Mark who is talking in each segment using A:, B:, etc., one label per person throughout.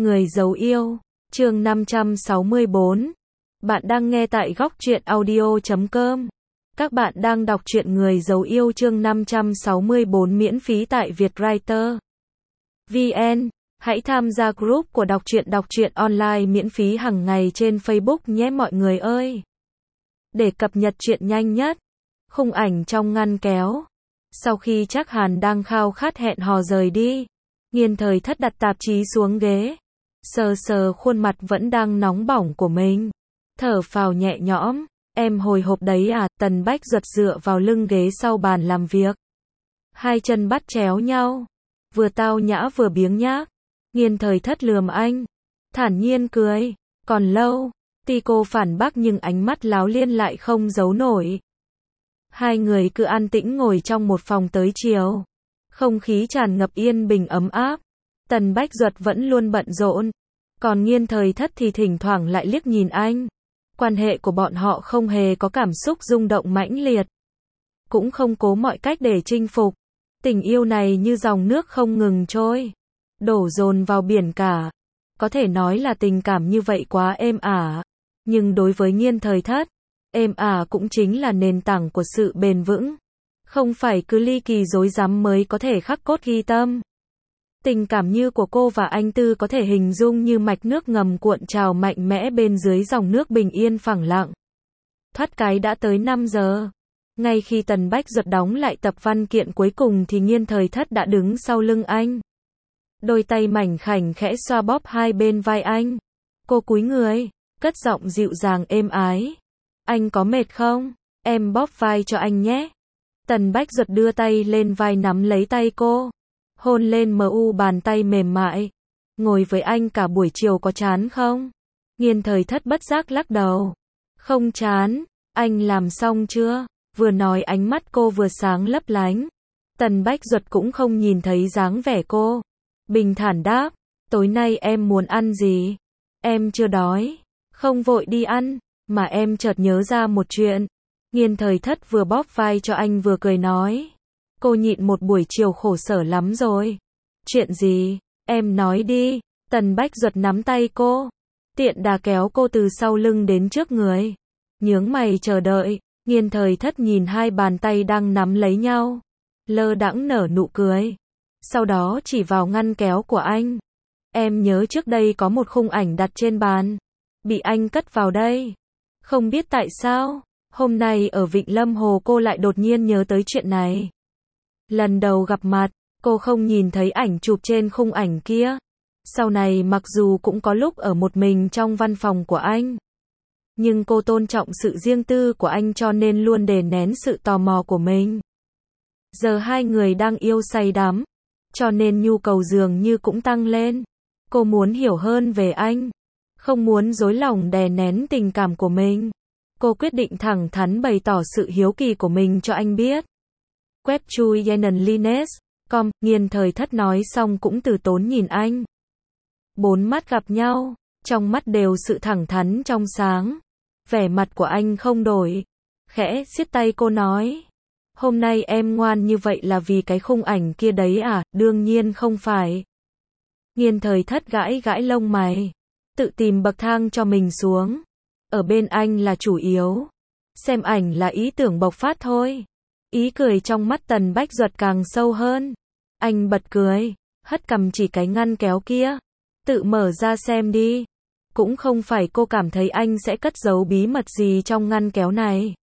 A: Người giấu yêu, chương 564. Bạn đang nghe tại góc truyện audio.com. Các bạn đang đọc truyện Người giấu yêu chương 564 miễn phí tại Vietwriter VN. Hãy tham gia group của đọc truyện online miễn phí hàng ngày trên Facebook nhé mọi người ơi. Để cập nhật truyện nhanh nhất. Khung ảnh trong ngăn kéo. Sau khi Trác Hàn đang khao khát hẹn hò rời đi, Nghiên Thời Thất đặt tạp chí xuống ghế, sờ sờ khuôn mặt vẫn đang nóng bỏng của mình, thở phào nhẹ nhõm. Em hồi hộp đấy à? Tần Bách Duật dựa vào lưng ghế sau bàn làm việc, hai chân bắt chéo nhau, vừa tao nhã vừa biếng nhác. Nghiên Thời Thất lườm anh, thản nhiên cười, còn lâu. Cô phản bác nhưng ánh mắt láo liên lại không giấu nổi. Hai người cứ an tĩnh ngồi trong một phòng tới chiều. Không khí tràn ngập yên bình ấm áp. Tần Bách Duật vẫn luôn bận rộn, còn Nghiên Thời Thất thì thỉnh thoảng lại liếc nhìn anh. Quan hệ của bọn họ không hề có cảm xúc rung động mãnh liệt, cũng không cố mọi cách để chinh phục. Tình yêu này như dòng nước không ngừng trôi, đổ dồn vào biển cả. Có thể nói là tình cảm như vậy quá êm ả, nhưng đối với Nghiên Thời Thất, êm ả cũng chính là nền tảng của sự bền vững. Không phải cứ ly kỳ rối rắm mới có thể khắc cốt ghi tâm. Tình cảm như của cô và anh Tư có thể hình dung như mạch nước ngầm cuộn trào mạnh mẽ bên dưới dòng nước bình yên phẳng lặng. Thoát cái đã tới 5 giờ. Ngay khi Tần Bách Duật đóng lại tập văn kiện cuối cùng thì Nghiên Thời Thất đã đứng sau lưng anh. Đôi tay mảnh khảnh khẽ xoa bóp hai bên vai anh. Cô cúi người, cất giọng dịu dàng êm ái. Anh có mệt không? Em bóp vai cho anh nhé. Tần Bách Duật đưa tay lên vai nắm lấy tay cô, hôn lên bàn tay mềm mại. Ngồi với anh cả buổi chiều có chán không? Nghiên Thời Thất bất giác lắc đầu. Không chán. Anh làm xong chưa? Vừa nói ánh mắt cô vừa sáng lấp lánh. Tần Bách Duật cũng không nhìn thấy dáng vẻ cô, bình thản đáp. Tối nay em muốn ăn gì? Em chưa đói. Không vội đi ăn, mà em chợt nhớ ra một chuyện. Nghiên Thời Thất vừa bóp vai cho anh vừa cười nói. Cô nhịn một buổi chiều khổ sở lắm rồi. Chuyện gì? Em nói đi. Tần Bách Duật nắm tay cô, tiện đà kéo cô từ sau lưng đến trước người. Nhướng mày chờ đợi. Nghiên Thời Thất nhìn hai bàn tay đang nắm lấy nhau, lơ đãng nở nụ cười. Sau đó chỉ vào ngăn kéo của anh. Em nhớ trước đây có một khung ảnh đặt trên bàn, bị anh cất vào đây. Không biết tại sao, hôm nay ở Vịnh Lâm Hồ cô lại đột nhiên nhớ tới chuyện này. Lần đầu gặp mặt, cô không nhìn thấy ảnh chụp trên khung ảnh kia. Sau này mặc dù cũng có lúc ở một mình trong văn phòng của anh, nhưng cô tôn trọng sự riêng tư của anh cho nên luôn đè nén sự tò mò của mình. Giờ hai người đang yêu say đắm, cho nên nhu cầu dường như cũng tăng lên. Cô muốn hiểu hơn về anh, không muốn dối lòng đè nén tình cảm của mình. Cô quyết định thẳng thắn bày tỏ sự hiếu kỳ của mình cho anh biết. Web chui yenenlines.com. Nghiên Thời Thất nói xong cũng từ tốn nhìn anh. Bốn mắt gặp nhau, trong mắt đều sự thẳng thắn trong sáng. Vẻ mặt của anh không đổi, khẽ siết tay cô nói. Hôm nay em ngoan như vậy là vì cái khung ảnh kia đấy à? Đương nhiên không phải. Nghiên Thời Thất gãi gãi lông mày, tự tìm bậc thang cho mình xuống. Ở bên anh là chủ yếu, xem ảnh là ý tưởng bộc phát thôi. Ý cười trong mắt Tần Bách Duật càng sâu hơn. Anh bật cười, hất cằm chỉ cái ngăn kéo kia. Tự mở ra xem đi. Cũng không phải cô cảm thấy anh sẽ cất giấu bí mật gì trong ngăn kéo này.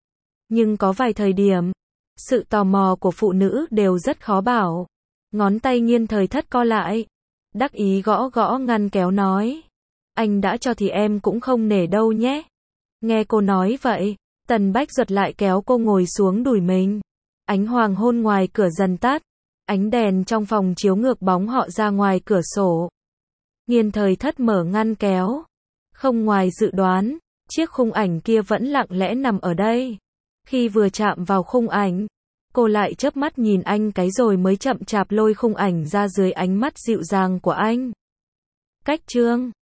A: Nhưng có vài thời điểm, sự tò mò của phụ nữ đều rất khó bảo. Ngón tay Nghiên Thời Thất co lại, đắc ý gõ gõ ngăn kéo nói. Anh đã cho thì em cũng không nể đâu nhé. Nghe cô nói vậy, Tần Bách Duật lại kéo cô ngồi xuống đùi mình. Ánh hoàng hôn ngoài cửa dần tắt, ánh đèn trong phòng chiếu ngược bóng họ ra ngoài cửa sổ. Nghiên Thời Thất mở ngăn kéo. Không ngoài dự đoán, chiếc khung ảnh kia vẫn lặng lẽ nằm ở đây. Khi vừa chạm vào khung ảnh, cô lại chớp mắt nhìn anh cái rồi mới chậm chạp lôi khung ảnh ra dưới ánh mắt dịu dàng của anh. Cách chương